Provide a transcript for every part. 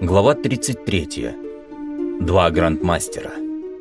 Глава 33. Два грандмастера.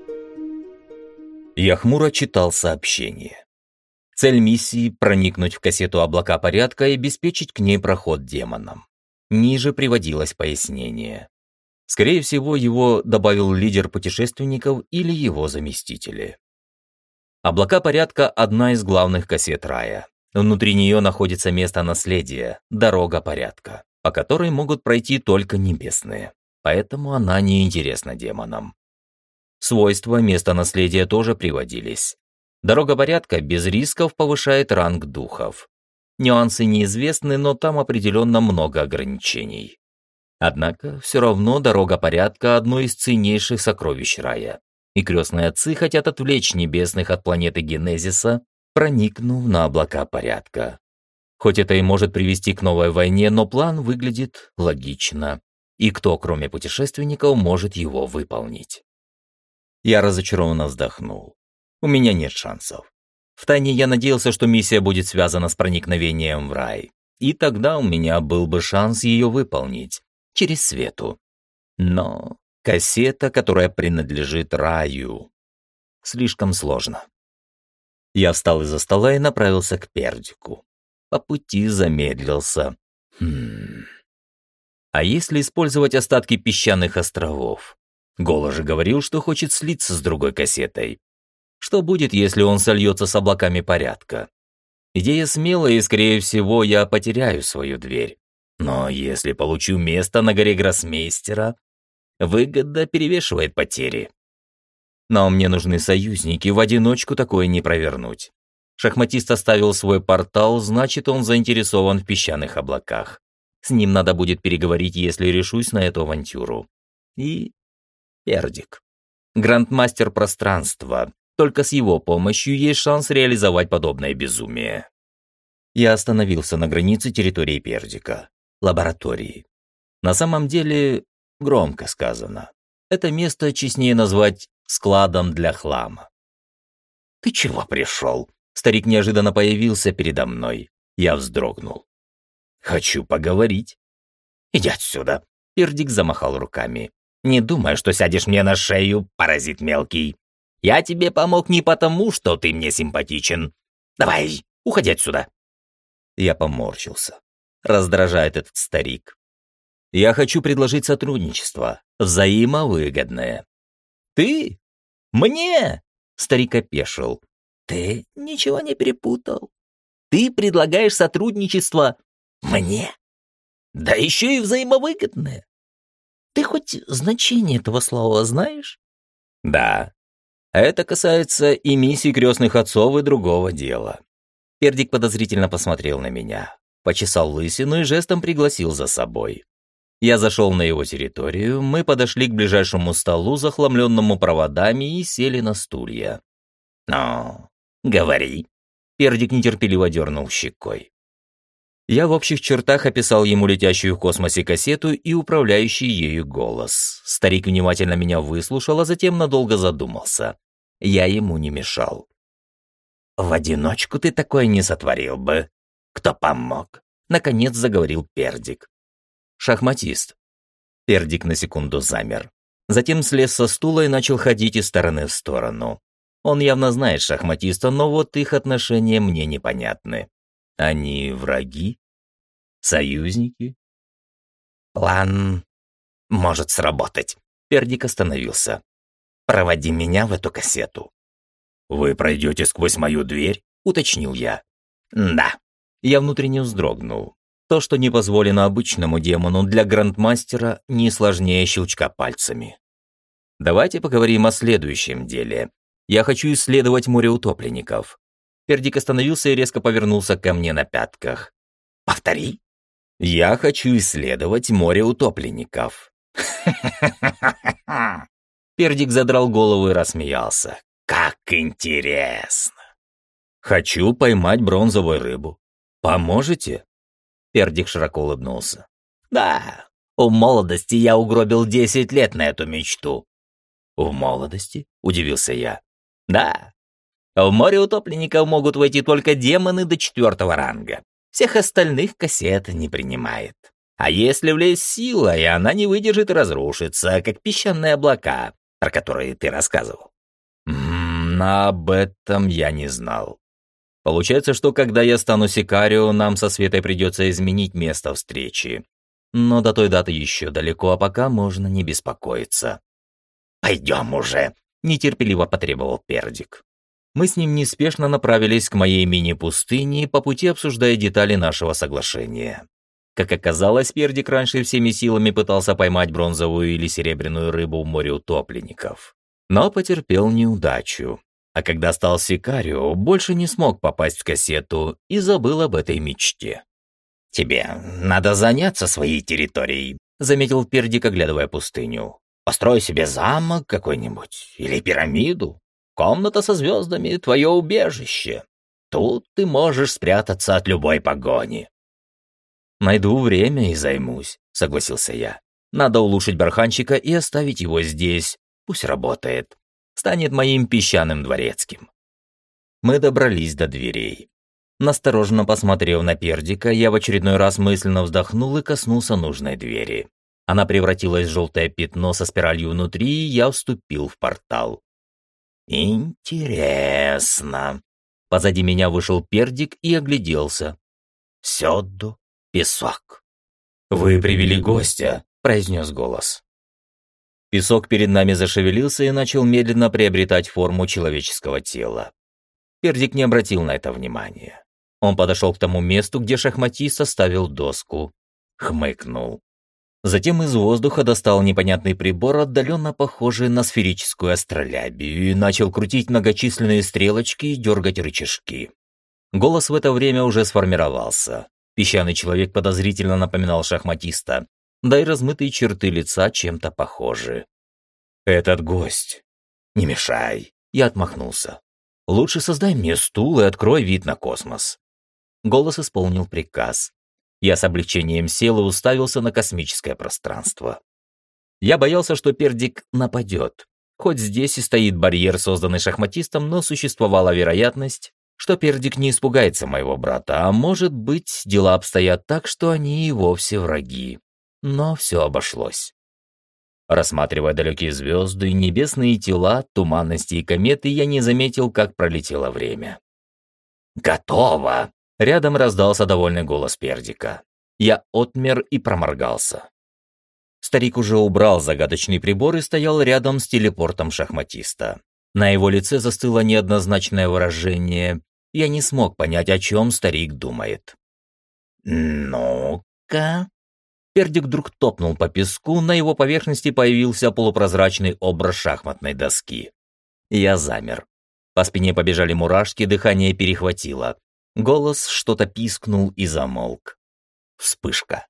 Я хмуро читал сообщение. Цель миссии — проникнуть в кассету «Облака порядка» и обеспечить к ней проход демонам. Ниже приводилось пояснение. Скорее всего, его добавил лидер путешественников или его заместители. «Облака порядка» — одна из главных кассет рая. Внутри нее находится место наследия, дорога порядка, по которой могут пройти только небесные. Поэтому она не интересна демонам. Свойства места наследия тоже приводились. Дорога порядка без рисков повышает ранг духов. Нюансы неизвестны, но там определенно много ограничений. Однако, все равно дорога порядка – одно из ценнейших сокровищ рая. И крестные отцы хотят отвлечь небесных от планеты Генезиса, проникнув на облака порядка. Хоть это и может привести к новой войне, но план выглядит логично. И кто, кроме путешественников, может его выполнить? Я разочарованно вздохнул. У меня нет шансов. Втайне я надеялся, что миссия будет связана с проникновением в рай. И тогда у меня был бы шанс ее выполнить. Через Свету. Но кассета, которая принадлежит раю. Слишком сложно. Я встал из-за стола и направился к Пердику. По пути замедлился. А если использовать остатки песчаных островов? Гола же говорил, что хочет слиться с другой кассетой. Что будет, если он сольется с облаками порядка? Идея смелая, и, скорее всего, я потеряю свою дверь. Но если получу место на горе Гроссмейстера, выгода перевешивает потери. Но мне нужны союзники, в одиночку такое не провернуть. Шахматист оставил свой портал, значит, он заинтересован в песчаных облаках. С ним надо будет переговорить, если решусь на эту авантюру. И Пердик. Грандмастер пространства. Только с его помощью есть шанс реализовать подобное безумие. Я остановился на границе территории Пердика. Лаборатории. На самом деле, громко сказано. Это место честнее назвать складом для хлама. «Ты чего пришел?» Старик неожиданно появился передо мной. Я вздрогнул. «Хочу поговорить». «Иди отсюда!» Пердик замахал руками. «Не думай, что сядешь мне на шею, паразит мелкий. Я тебе помог не потому, что ты мне симпатичен. Давай, уходи отсюда!» Я поморщился. Раздражает этот старик. «Я хочу предложить сотрудничество, взаимовыгодное». «Ты? Мне?» Старик опешил. «Ты ничего не перепутал? Ты предлагаешь сотрудничество мне? Да еще и взаимовыгодное. Ты хоть значение этого слова знаешь?» «Да. Это касается и миссий крестных отцов и другого дела». Пердик подозрительно посмотрел на меня, почесал лысину и жестом пригласил за собой. Я зашел на его территорию, мы подошли к ближайшему столу, захламленному проводами, и сели на стулья. «Ну, говори». Пердик нетерпеливо дернул щекой. Я в общих чертах описал ему летящую в космосе кассету и управляющий ею голос. Старик внимательно меня выслушал, а затем надолго задумался. Я ему не мешал. «В одиночку ты такое не сотворил бы. Кто помог?» Наконец заговорил Пердик. «Шахматист». Пердик на секунду замер. Затем слез со стула и начал ходить из стороны в сторону. Он явно знает шахматиста, но вот их отношения мне непонятны. Они враги? Союзники? «План может сработать». Пердик остановился. «Проводи меня в эту кассету». «Вы пройдете сквозь мою дверь?» — уточнил я. «Да». Я внутренне вздрогнул. То, что не позволено обычному демону, для грандмастера не сложнее щелчка пальцами. Давайте поговорим о следующем деле. Я хочу исследовать море утопленников. Пердик остановился и резко повернулся ко мне на пятках. «Повтори». «Я хочу исследовать море утопленников». Пердик задрал голову и рассмеялся. «Как интересно!» «Хочу поймать бронзовую рыбу. Поможете?» Пердик широко улыбнулся. «Да, в молодости я угробил 10 лет на эту мечту». «В молодости?» — удивился я. «Да. В море утопленников могут войти только демоны до 4-го ранга. Всех остальных кассета не принимает. А если влезть силой, она не выдержит и разрушится, как песчаные облака, про которые ты рассказывал. Об этом я не знал. Получается, что когда я стану Сикарио, нам со Светой придется изменить место встречи. Но до той даты еще далеко, а пока можно не беспокоиться. «Пойдем уже», — нетерпеливо потребовал Пердик. Мы с ним неспешно направились к моей мини-пустыне, по пути обсуждая детали нашего соглашения. Как оказалось, Пердик раньше всеми силами пытался поймать бронзовую или серебряную рыбу в море утопленников, но потерпел неудачу. А когда стал Сикарио, больше не смог попасть в кассету и забыл об этой мечте. «Тебе надо заняться своей территорией», — заметил Пердик, оглядывая пустыню. «Построй себе замок какой-нибудь или пирамиду. Комната со звездами — твое убежище. Тут ты можешь спрятаться от любой погони». «Найду время и займусь», — согласился я. «Надо улучшить барханчика и оставить его здесь. Пусть работает. Станет моим песчаным дворецким». Мы добрались до дверей. Настороженно посмотрев на Пердика, я в очередной раз мысленно вздохнул и коснулся нужной двери. Она превратилась в желтое пятно со спиралью внутри, и я вступил в портал. «Интересно». Позади меня вышел Пердик и огляделся. «Сёду, песок». «Вы привели гостя», — произнес голос. Песок перед нами зашевелился и начал медленно приобретать форму человеческого тела. Пердик не обратил на это внимания. Он подошел к тому месту, где шахматист составил доску. Хмыкнул. Затем из воздуха достал непонятный прибор, отдаленно похожий на сферическую астролябию, и начал крутить многочисленные стрелочки и дергать рычажки. Голос в это время уже сформировался. Песчаный человек подозрительно напоминал шахматиста, да и размытые черты лица чем-то похожи. «Этот гость. Не мешай», — я отмахнулся. «Лучше создай мне стул и открой вид на космос». Голос исполнил приказ. Я с облегчением сел и уставился на космическое пространство. Я боялся, что Пердик нападет. Хоть здесь и стоит барьер, созданный шахматистом, но существовала вероятность, что Пердик не испугается моего брата, а может быть, дела обстоят так, что они и вовсе враги. Но все обошлось. Рассматривая далекие звезды, небесные тела, туманности и кометы, я не заметил, как пролетело время. «Готово!» — рядом раздался довольный голос Пердика. Я отмер и проморгался. Старик уже убрал загадочный прибор и стоял рядом с телепортом шахматиста. На его лице застыло неоднозначное выражение. Я не смог понять, о чем старик думает. «Ну-ка...» Пердик вдруг топнул по песку, на его поверхности появился полупрозрачный образ шахматной доски. Я замер. По спине побежали мурашки, дыхание перехватило. Голос что-то пискнул и замолк. Вспышка.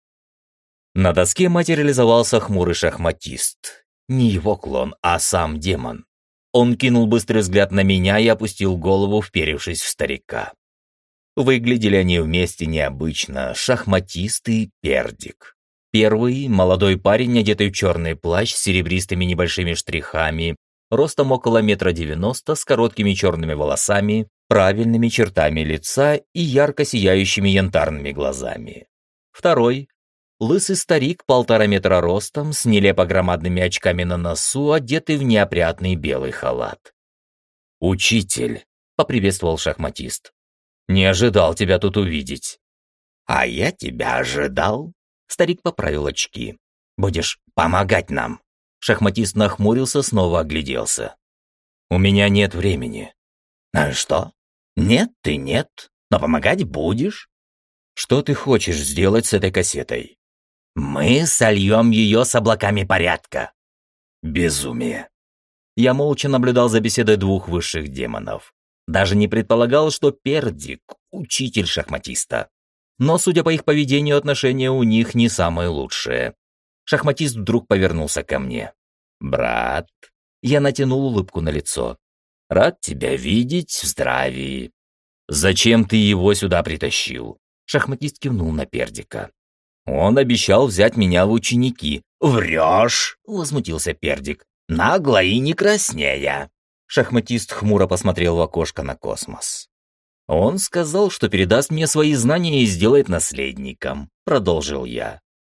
На доске материализовался хмурый шахматист. Не его клон, а сам демон. Он кинул быстрый взгляд на меня и опустил голову, вперевшись в старика. Выглядели они вместе необычно, шахматист и Пердик. Первый – молодой парень, одетый в черный плащ с серебристыми небольшими штрихами, ростом около 1,90 м, с короткими черными волосами, правильными чертами лица и ярко сияющими янтарными глазами. Второй – лысый старик 1,5 метра ростом, с нелепо громадными очками на носу, одетый в неопрятный белый халат. «Учитель», – поприветствовал шахматист. «Не ожидал тебя тут увидеть». «А я тебя ожидал». Старик поправил очки. «Будешь помогать нам?» Шахматист нахмурился, снова огляделся. «У меня нет времени». «А что? Нет, ты нет, но помогать будешь». «Что ты хочешь сделать с этой кассетой?» «Мы сольем ее с облаками порядка». «Безумие». Я молча наблюдал за беседой двух высших демонов. Даже не предполагал, что Пердик — учитель шахматиста. Но, судя по их поведению, отношения у них не самые лучшие. Шахматист вдруг повернулся ко мне. «Брат», я натянул улыбку на лицо. «Рад тебя видеть в здравии». «Зачем ты его сюда притащил?» Шахматист кивнул на Пердика. «Он обещал взять меня в ученики». «Врешь!» — возмутился Пердик. «Нагло и не краснея». Шахматист хмуро посмотрел в окошко на космос. «Он сказал, что передаст мне свои знания и сделает наследником», — продолжил я.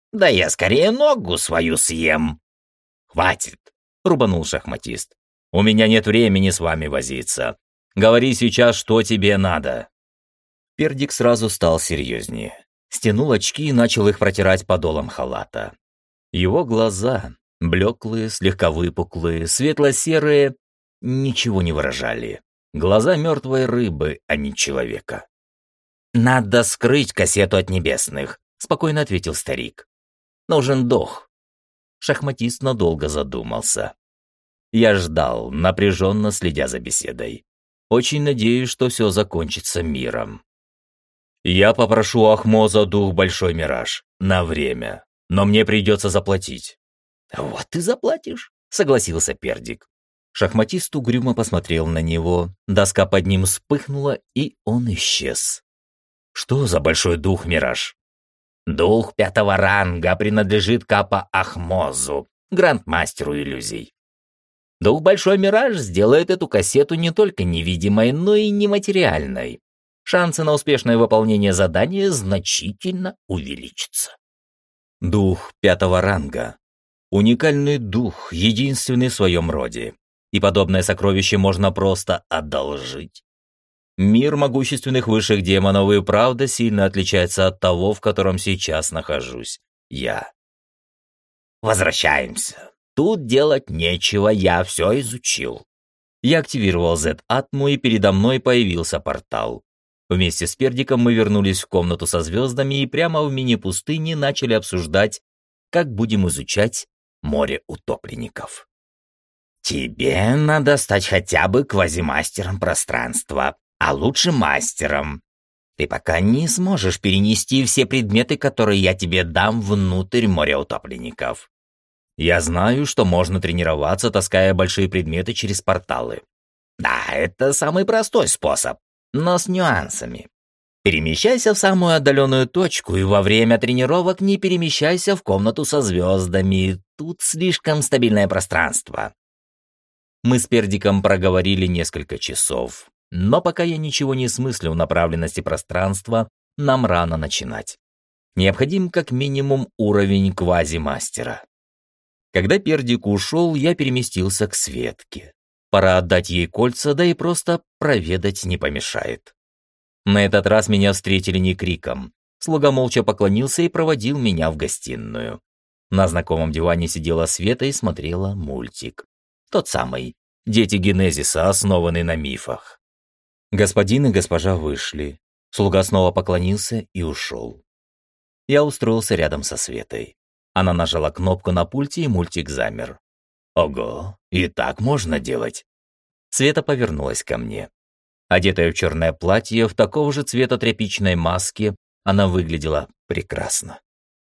Да я скорее ногу свою съем. «Хватит!» — рубанул шахматист. «У меня нет времени с вами возиться. Говори сейчас, что тебе надо». Пердик сразу стал серьезнее. Стянул очки и начал их протирать подолом халата. Его глаза, блеклые, слегка выпуклые, светло-серые, ничего не выражали. Глаза мертвой рыбы, а не человека. «Надо скрыть кассету от небесных», — спокойно ответил старик. «Нужен дух». Шахматист надолго задумался. Я ждал, напряженно следя за беседой. Очень надеюсь, что все закончится миром. Я попрошу Ахмоза дух Большой Мираж на время, но мне придется заплатить. «Вот ты заплатишь», — согласился Пердик. Шахматист угрюмо посмотрел на него, доска под ним вспыхнула, и он исчез. Что за Большой дух Мираж? «Дух 5-го ранга принадлежит Капа Ахмозу, грандмастеру иллюзий. Дух Большой Мираж сделает эту кассету не только невидимой, но и нематериальной. Шансы на успешное выполнение задания значительно увеличатся». Дух 5-го ранга. Уникальный дух, единственный в своем роде. И подобное сокровище можно просто одолжить. Мир могущественных высших демонов и правда сильно отличается от того, в котором сейчас нахожусь я. «Возвращаемся. Тут делать нечего, я все изучил». Я активировал Z-атму, и передо мной появился портал. Вместе с Пердиком мы вернулись в комнату со звездами и прямо в мини-пустыне начали обсуждать, как будем изучать море утопленников. «Тебе надо стать хотя бы квазимастером пространства, а лучше мастером. Ты пока не сможешь перенести все предметы, которые я тебе дам, внутрь моря утопленников». Я знаю, что можно тренироваться, таская большие предметы через порталы. Да, это самый простой способ, но с нюансами. Перемещайся в самую отдаленную точку, и во время тренировок не перемещайся в комнату со звездами. Тут слишком стабильное пространство. Мы с Пердиком проговорили несколько часов, но пока я ничего не смыслю в направленности пространства, нам рано начинать. Необходим как минимум уровень квазимастера. Когда Пердик ушел, я переместился к Светке. Пора отдать ей кольца, да и просто проведать не помешает. На этот раз меня встретили не криком. Слуга молча поклонился и проводил меня в гостиную. На знакомом диване сидела Света и смотрела мультик. Тот самый «Дети Генезиса», основанный на мифах. Господин и госпожа вышли. Слуга снова поклонился и ушел. Я устроился рядом со Светой. Она нажала кнопку на пульте, и мультик замер. Ого, и так можно делать. Света повернулась ко мне. Одетая в черное платье, в такого же цвета тряпичной маске, она выглядела прекрасно.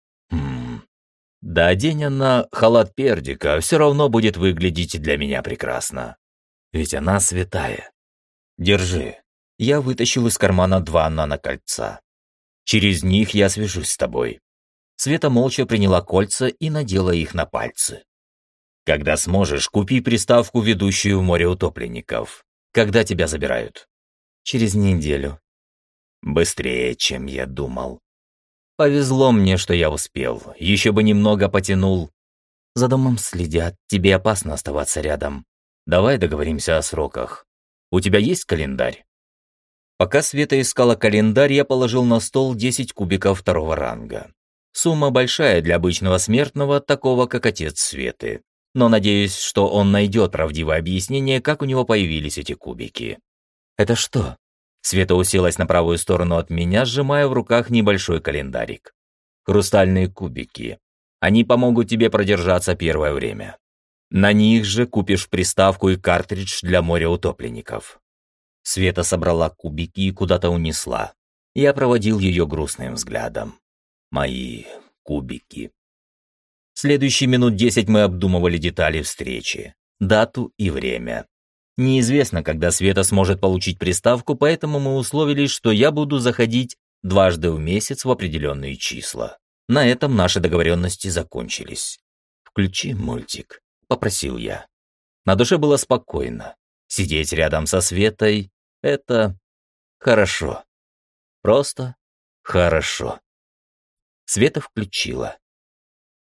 Да одень она халат Пердика, все равно будет выглядеть для меня прекрасно. Ведь она святая. Держи. Я вытащил из кармана 2 нанокольца. Через них я свяжусь с тобой. Света молча приняла кольца и надела их на пальцы. Когда сможешь, купи приставку, ведущую в море утопленников. Когда тебя забирают? Через неделю. Быстрее, чем я думал. Повезло мне, что я успел. Еще бы немного потянул. За домом следят, тебе опасно оставаться рядом. Давай договоримся о сроках. У тебя есть календарь? Пока Света искала календарь, я положил на стол 10 кубиков 2-го ранга. Сумма большая для обычного смертного, такого как отец Светы. Но надеюсь, что он найдет правдивое объяснение, как у него появились эти кубики. «Это что?» Света уселась на правую сторону от меня, сжимая в руках небольшой календарик. «Хрустальные кубики. Они помогут тебе продержаться первое время. На них же купишь приставку и картридж для моря утопленников». Света собрала кубики и куда-то унесла. Я проводил ее грустным взглядом. Мои кубики. Следующие минут 10 мы обдумывали детали встречи, дату и время. Неизвестно, когда Света сможет получить приставку, поэтому мы условились, что я буду заходить 2 раза в месяц в определенные числа. На этом наши договоренности закончились. «Включи мультик», — попросил я. На душе было спокойно. Сидеть рядом со Светой — это хорошо. Просто хорошо. Света включила.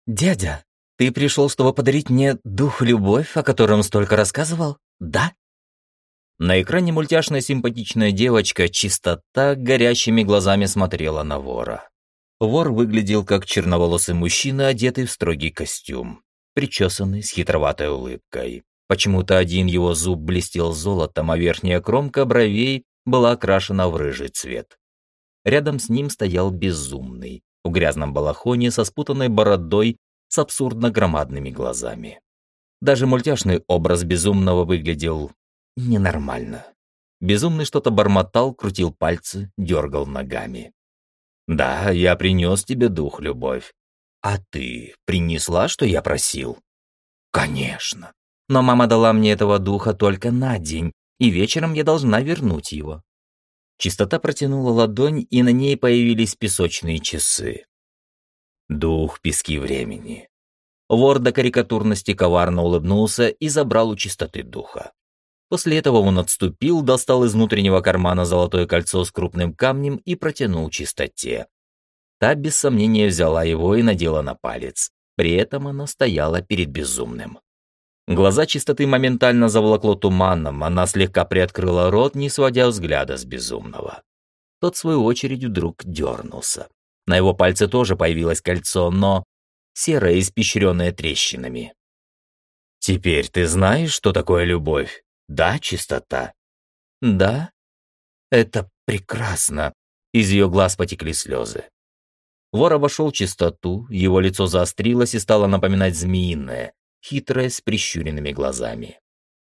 «Дядя, ты пришел, чтобы подарить мне дух-любовь, о котором столько рассказывал? Да?» На экране мультяшная симпатичная девочка Чистота горящими глазами смотрела на вора. Вор выглядел как черноволосый мужчина, одетый в строгий костюм, причесанный с хитроватой улыбкой. Почему-то один его зуб блестел золотом, а верхняя кромка бровей была окрашена в рыжий цвет. Рядом с ним стоял Безумный, в грязном балахоне со спутанной бородой, с абсурдно громадными глазами. Даже мультяшный образ Безумного выглядел ненормально. Безумный что-то бормотал, крутил пальцы, дергал ногами. «Да, я принес тебе дух, любовь. А ты принесла, что я просил?» «Конечно. Но мама дала мне этого духа только на день, и вечером я должна вернуть его». Чистота протянула ладонь, и на ней появились песочные часы. Дух пески времени. Вор до карикатурности коварно улыбнулся и забрал у Чистоты духа. После этого он отступил, достал из внутреннего кармана золотое кольцо с крупным камнем и протянул Чистоте. Та без сомнения взяла его и надела на палец. При этом она стояла перед Безумным. Глаза Чистоты моментально заволокло туманом, она слегка приоткрыла рот, не сводя взгляда с Безумного. Тот, в свою очередь, вдруг дернулся. На его пальце тоже появилось кольцо, но серое, испещренное трещинами. «Теперь ты знаешь, что такое любовь? Да, Чистота?» «Да? Это прекрасно!» Из ее глаз потекли слезы. Вор обошел Чистоту, его лицо заострилось и стало напоминать змеиное, хитрое, с прищуренными глазами.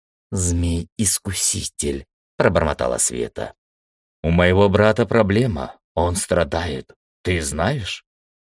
«Змей-искуситель», — пробормотала Света. «У моего брата проблема, он страдает. Ты знаешь?»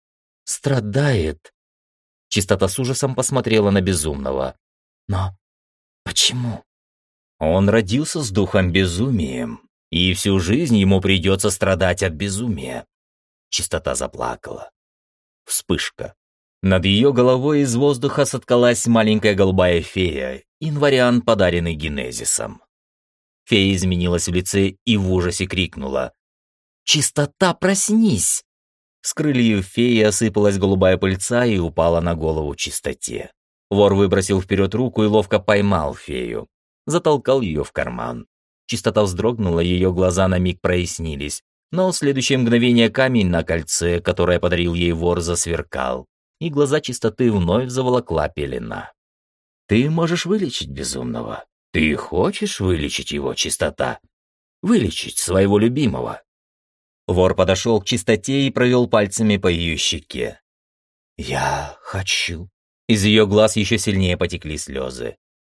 «Страдает?» Чистота с ужасом посмотрела на Безумного. «Но почему?» «Он родился с духом безумием, и всю жизнь ему придется страдать от безумия». Чистота заплакала. Вспышка. Над ее головой из воздуха соткалась маленькая голубая фея, инвариант, подаренный Генезисом. Фея изменилась в лице и в ужасе крикнула: «Чистота, проснись!» С крыльев феи осыпалась голубая пыльца и упала на голову Чистоте. Вор выбросил вперед руку и ловко поймал фею. Затолкал ее в карман. Чистота вздрогнула, ее глаза на миг прояснились, но в следующее мгновение камень на кольце, которое подарил ей вор, засверкал, и глаза Чистоты вновь заволокла пелена. «Ты можешь вылечить Безумного. Ты хочешь вылечить его, Чистота? Вылечить своего любимого?» Вор подошел к Чистоте и провел пальцами по ее щеке. «Я хочу». Из ее глаз еще сильнее потекли слезы.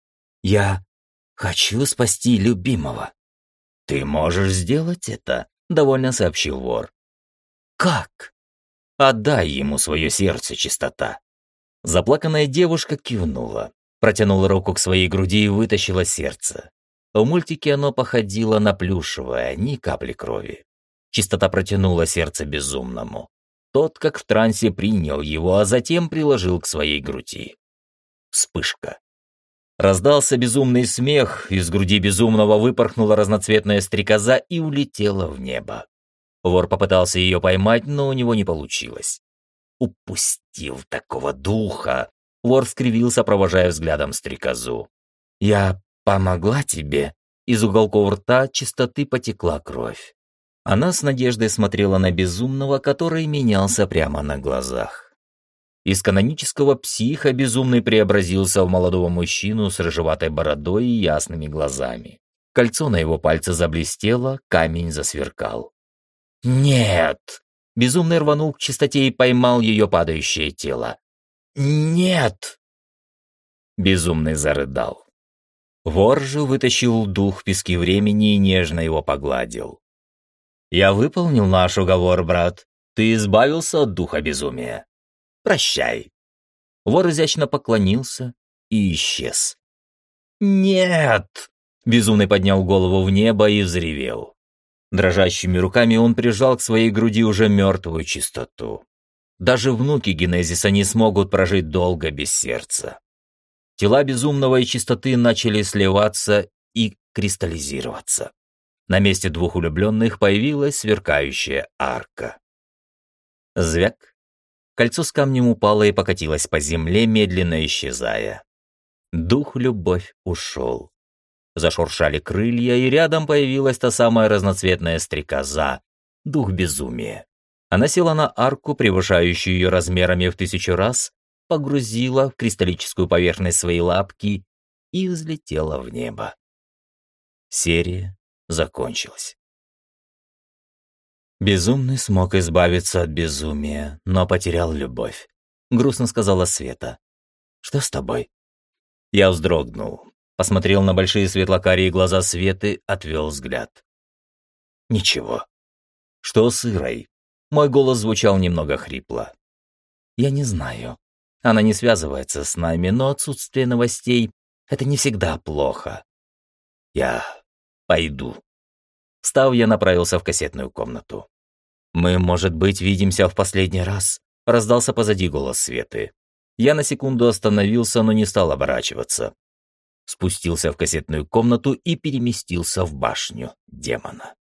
«Я хочу спасти любимого». «Ты можешь сделать это», — довольно сообщил вор. «Как?» «Отдай ему свое сердце, Чистота». Заплаканная девушка кивнула, протянула руку к своей груди и вытащила сердце. В мультике оно походило на плюшевое, ни капли крови. Чистота протянула сердце Безумному. Тот, как в трансе, принял его, а затем приложил к своей груди. Вспышка. Раздался безумный смех, из груди Безумного выпорхнула разноцветная стрекоза и улетела в небо. Вор попытался ее поймать, но у него не получилось. «Упустил такого духа!» Вор скривился, провожая взглядом стрекозу. «Я помогла тебе?» Из уголков рта Чистоты потекла кровь. Она с надеждой смотрела на Безумного, который менялся прямо на глазах. Из канонического психа Безумный преобразился в молодого мужчину с рыжеватой бородой и ясными глазами. Кольцо на его пальце заблестело, камень засверкал. «Нет!» Безумный рванул к Чистоте и поймал ее падающее тело. «Нет!» Безумный зарыдал. Вор же вытащил дух пески времени и нежно его погладил. «Я выполнил наш уговор, брат. Ты избавился от духа безумия. Прощай». Вор изящно поклонился и исчез. «Нет!» Безумный поднял голову в небо и взревел. Дрожащими руками он прижал к своей груди уже мертвую Чистоту. Даже внуки Генезиса не смогут прожить долго без сердца. Тела Безумного и Чистоты начали сливаться и кристаллизироваться. На месте двух влюбленных появилась сверкающая арка. Звяк. Кольцо с камнем упало и покатилось по земле, медленно исчезая. Дух-любовь ушел. Зашуршали крылья, и рядом появилась та самая разноцветная стрекоза, дух безумия. Она села на арку, превышающую ее размерами в 1000 раз, погрузила в кристаллическую поверхность свои лапки и взлетела в небо. Серия закончилась. Безумный смог избавиться от безумия, но потерял любовь. Грустно сказала Света. «Что с тобой?» Я вздрогнул, посмотрел на большие светлокарие глаза Светы, отвел взгляд. «Ничего». «Что с Ирой?» Мой голос звучал немного хрипло. «Я не знаю. Она не связывается с нами, но отсутствие новостей — это не всегда плохо. Я пойду». Встав, я направился в кассетную комнату. «Мы, может быть, видимся в последний раз?» — раздался позади голос Светы. Я на секунду остановился, но не стал оборачиваться. Спустился в кассетную комнату и переместился в башню демона.